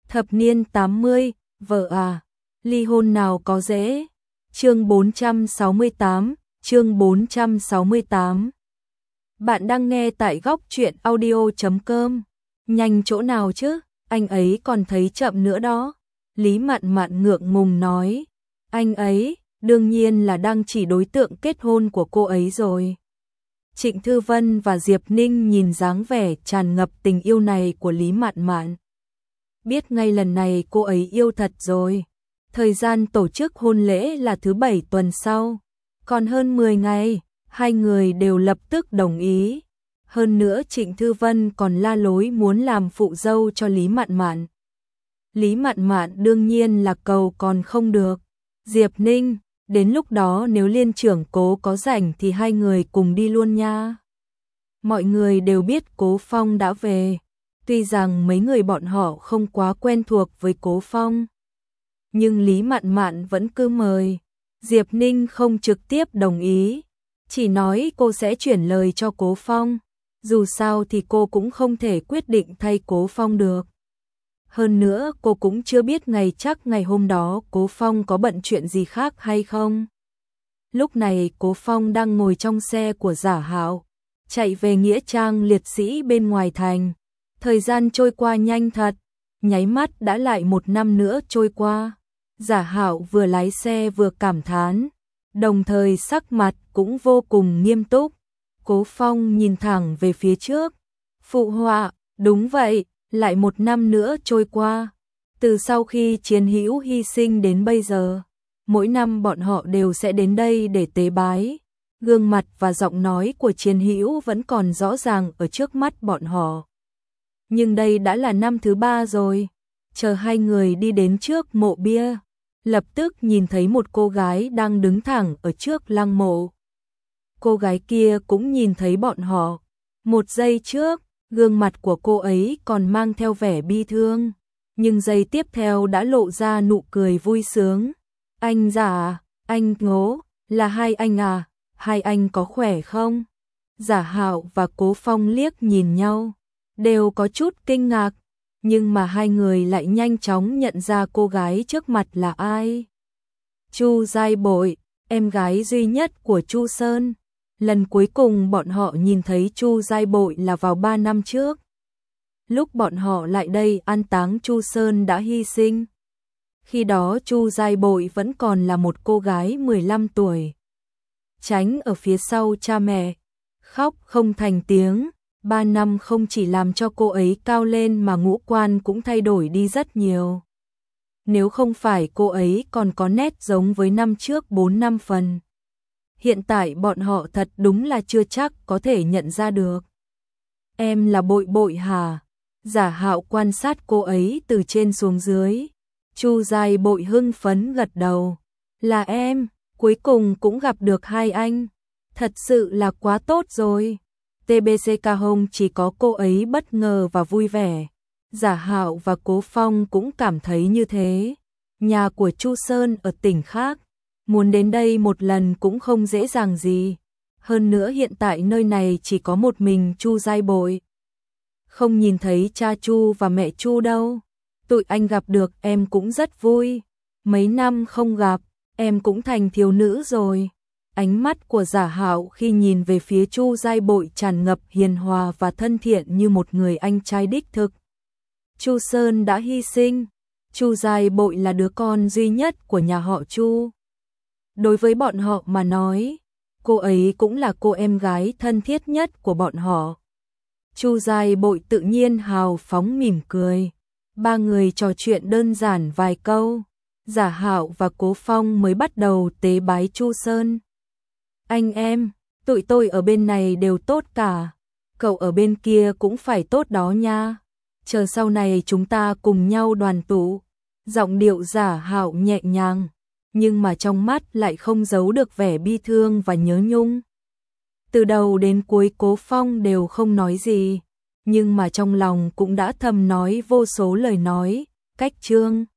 Thập niên 80, vợ à, ly hôn nào có dễ. Chương 468, chương 468. Bạn đang nghe tại góc truyện audio.com. Nhanh chỗ nào chứ, anh ấy còn thấy chậm nữa đó. Lý Mạn Mạn ngượng ngùng nói. Anh ấy, đương nhiên là đang chỉ đối tượng kết hôn của cô ấy rồi. Trịnh Thư Vân và Diệp Ninh nhìn dáng vẻ tràn ngập tình yêu này của Lý Mạn Mạn. Biết ngay lần này cô ấy yêu thật rồi. Thời gian tổ chức hôn lễ là thứ 7 tuần sau. Còn hơn 10 ngày, hai người đều lập tức đồng ý. Hơn nữa Trịnh Thư Vân còn la lối muốn làm phụ dâu cho Lý Mạn Mạn. Lý Mạn Mạn đương nhiên là cầu còn không được. Diệp Ninh, đến lúc đó nếu liên trưởng Cố có rảnh thì hai người cùng đi luôn nha. Mọi người đều biết Cố Phong đã về. Tuy rằng mấy người bọn họ không quá quen thuộc với Cố Phong, nhưng Lý Mạn Mạn vẫn cứ mời. Diệp Ninh không trực tiếp đồng ý, chỉ nói cô sẽ chuyển lời cho Cố Phong. Dù sao thì cô cũng không thể quyết định thay Cố Phong được. Hơn nữa cô cũng chưa biết ngày hôm đó Cố Phong có bận chuyện gì khác hay không. Lúc này Cố Phong đang ngồi trong xe của Giả Hạo, chạy về nghĩa trang liệt sĩ bên ngoài thành. Thời gian trôi qua nhanh thật, nháy mắt đã lại một năm nữa trôi qua. Giả Hạo vừa lái xe vừa cảm thán, đồng thời sắc mặt cũng vô cùng nghiêm túc. Cố Phong nhìn thẳng về phía trước, phụ họa, đúng vậy, lại một năm nữa trôi qua. Từ sau khi Chiến Hữu hy sinh đến bây giờ, mỗi năm bọn họ đều sẽ đến đây để tế bái. Gương mặt và giọng nói của Chiến Hữu vẫn còn rõ ràng ở trước mắt bọn họ. Nhưng đây đã là năm thứ 3 rồi. Chờ hai người đi đến trước mộ bia, lập tức nhìn thấy một cô gái đang đứng thẳng ở trước lăng mộ. Cô gái kia cũng nhìn thấy bọn họ. Một giây trước, gương mặt của cô ấy còn mang theo vẻ bi thương, nhưng giây tiếp theo đã lộ ra nụ cười vui sướng. Anh Giả, anh Ngố, là hai anh à, hai anh có khỏe không? Giả Hạo và Cố Phong liếc nhìn nhau, đều có chút kinh ngạc, nhưng mà hai người lại nhanh chóng nhận ra cô gái trước mặt là ai. Chu Giai Bội, em gái duy nhất của Chu Sơn. Lần cuối cùng bọn họ nhìn thấy Chu Giai Bội là vào 3 năm trước. Lúc bọn họ lại đây an táng Chu Sơn đã hy sinh. Khi đó Chu Giai Bội vẫn còn là một cô gái 15 tuổi. Tránh ở phía sau cha mẹ, khóc không thành tiếng. 3 năm không chỉ làm cho cô ấy cao lên mà ngũ quan cũng thay đổi đi rất nhiều. Nếu không phải cô ấy còn có nét giống với năm trước 4-5 phần. Hiện tại bọn họ thật đúng là chưa chắc có thể nhận ra được. Em là Bội Bội hả? Giả Hạo quan sát cô ấy từ trên xuống dưới. Chu Giai Bội hưng phấn gật đầu. Là em, cuối cùng cũng gặp được hai anh. Thật sự là quá tốt rồi. TBCK Hồng chỉ có cô ấy bất ngờ và vui vẻ. Giả Hạo và Cố Phong cũng cảm thấy như thế. Nhà của Chu Sơn ở tỉnh khác, muốn đến đây một lần cũng không dễ dàng gì. Hơn nữa hiện tại nơi này chỉ có một mình Chu Giai Bội. Không nhìn thấy cha Chu và mẹ Chu đâu. Tụi anh gặp được em cũng rất vui. Mấy năm không gặp, em cũng thành thiếu nữ rồi. Ánh mắt của Giả Hạo khi nhìn về phía Chu Giai Bội tràn ngập hiền hòa và thân thiện như một người anh trai đích thực. Chu Sơn đã hy sinh. Chu Giai Bội là đứa con duy nhất của nhà họ Chu. Đối với bọn họ mà nói, cô ấy cũng là cô em gái thân thiết nhất của bọn họ. Chu Giai Bội tự nhiên hào phóng mỉm cười. Ba người trò chuyện đơn giản vài câu. Giả Hạo và Cố Phong mới bắt đầu tế bái Chu Sơn. Anh em, tụi tôi ở bên này đều tốt cả. Cậu ở bên kia cũng phải tốt đó nha. Chờ sau này chúng ta cùng nhau đoàn tụ. Giọng điệu Giả Hạo nhẹ nhàng, nhưng mà trong mắt lại không giấu được vẻ bi thương và nhớ nhung. Từ đầu đến cuối Cố Phong đều không nói gì, nhưng mà trong lòng cũng đã thầm nói vô số lời nói, cách chương.